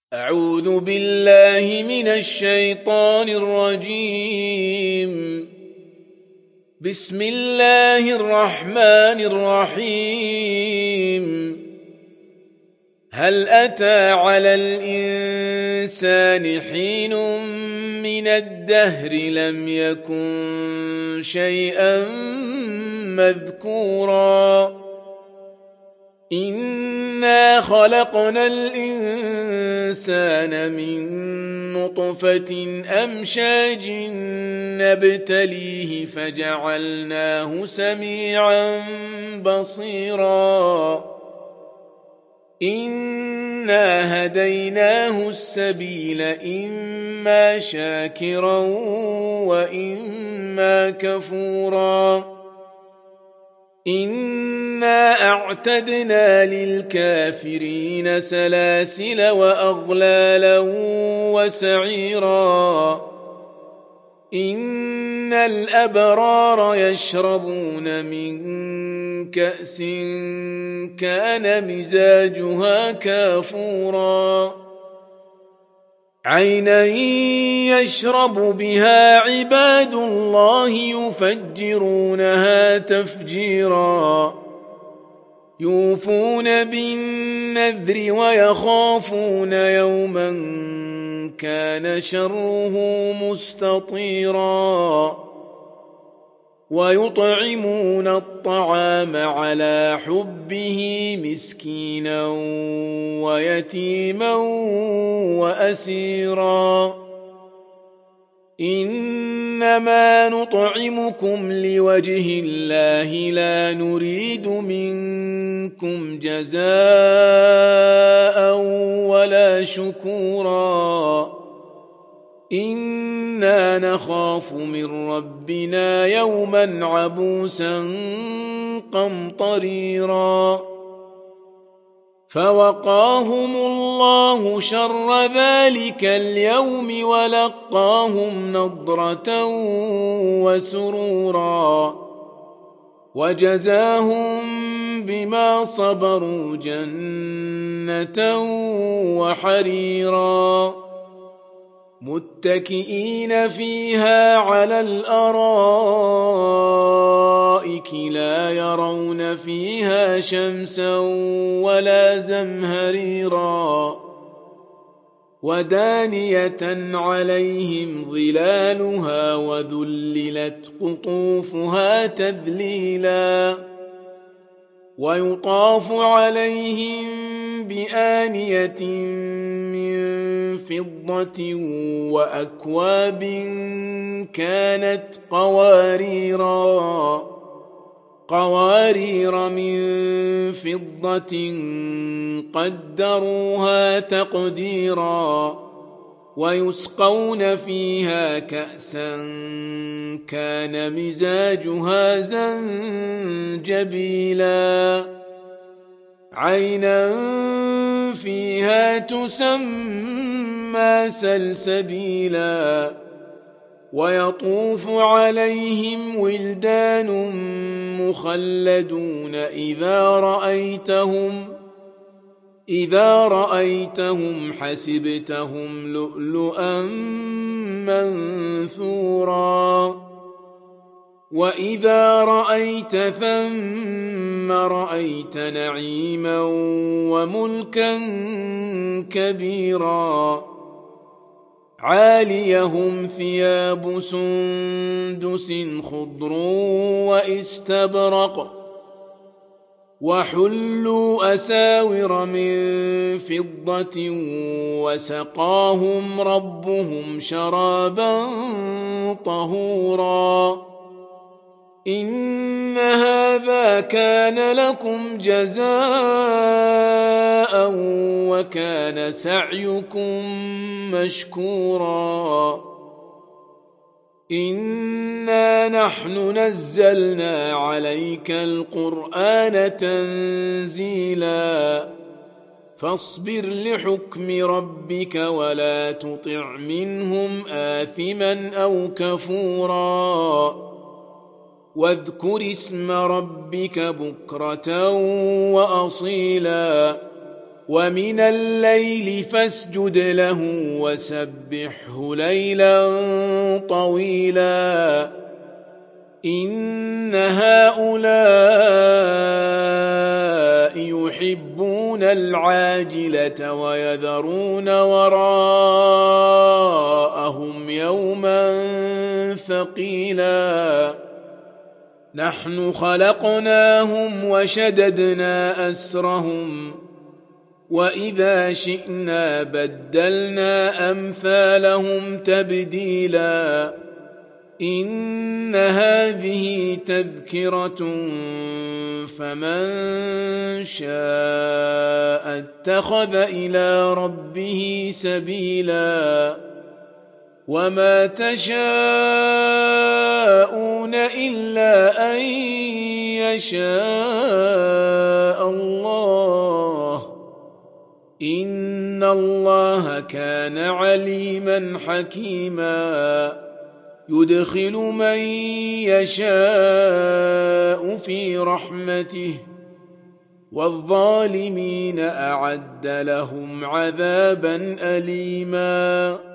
أعوذ بالله من الشيطان الرجيم. بسم الله الرحمن الرحيم. هل أتى على الإنسان حين من الدهر لم يكن شيئا مذكورا إنا خلقنا الإنسان من نطفة أمشاج نبتليه فجعلناه سميعا بصيرا إنا هديناه السبيل إما شاكرا وإما كفورا إنا أعتدنا للكافرين سلاسل وأغلالا وسعيرا إن الأبرار يشربون من كأس كان مزاجها كافورا عينا يشرب بها عباد الله يفجرونها تفجيرا يوفون بالنذر ويخافون يوما كان شره مستطيرا ويطعمون الطعام على حبه مسكينا ويتيما وأسيرا إنما نطعمكم لوجه الله لا نريد منكم جزاء ولا شكورا إنا نخاف من ربنا يوما عبوسا قمطريرا فوقاهم الله شر ذلك اليوم ولقاهم نضرة وسرورا وجزاهم بما صبروا جنة وحريرا متكئين فيها على الأرائك لا يرون فيها شمسا ولا زمهريرا ودانية عليهم ظلالها وذللت قطوفها تذليلا ويطاف عليهم بآنية من فضة وأكواب كانت قوارير من فضة قدروها تقديرا ويسقون فيها كأسا كان مزاجها زنجبيلا عينا فيها تسمى سلسبيلا ويطوف عليهم ولدان مخلدون إذا رأيتهم حسبتهم لؤلؤا منثورا وإذا رأيت ثم رأيت نعيما وملكا كبيرا عاليهم ثياب سندس خضر واستبرق وحلوا أساور من فضة وسقاهم ربهم شرابا طهورا إن هذا كان لكم جزاء وكان سعيكم مشكورا إنا نحن نزلنا عليك القرآن تنزيلا فاصبر لحكم ربك ولا تطع منهم آثما أو كفورا واذكر اسم ربك بكرة وأصيلا ومن الليل فاسجد له وسبحه ليلا طويلا إن هؤلاء يحبون العاجلة ويذرون وراءهم يوما ثقيلا نحن خلقناهم وشددنا أسرهم وإذا شئنا بدلنا أمثالهم تبديلا إن هذه تذكرة فمن شاء اتخذ إلى ربه سبيلا وما تشاءون إلا أن يشاء الله إن الله كان عليما حكيما يدخل من يشاء في رحمته والظالمين أعد لهم عذابا أليما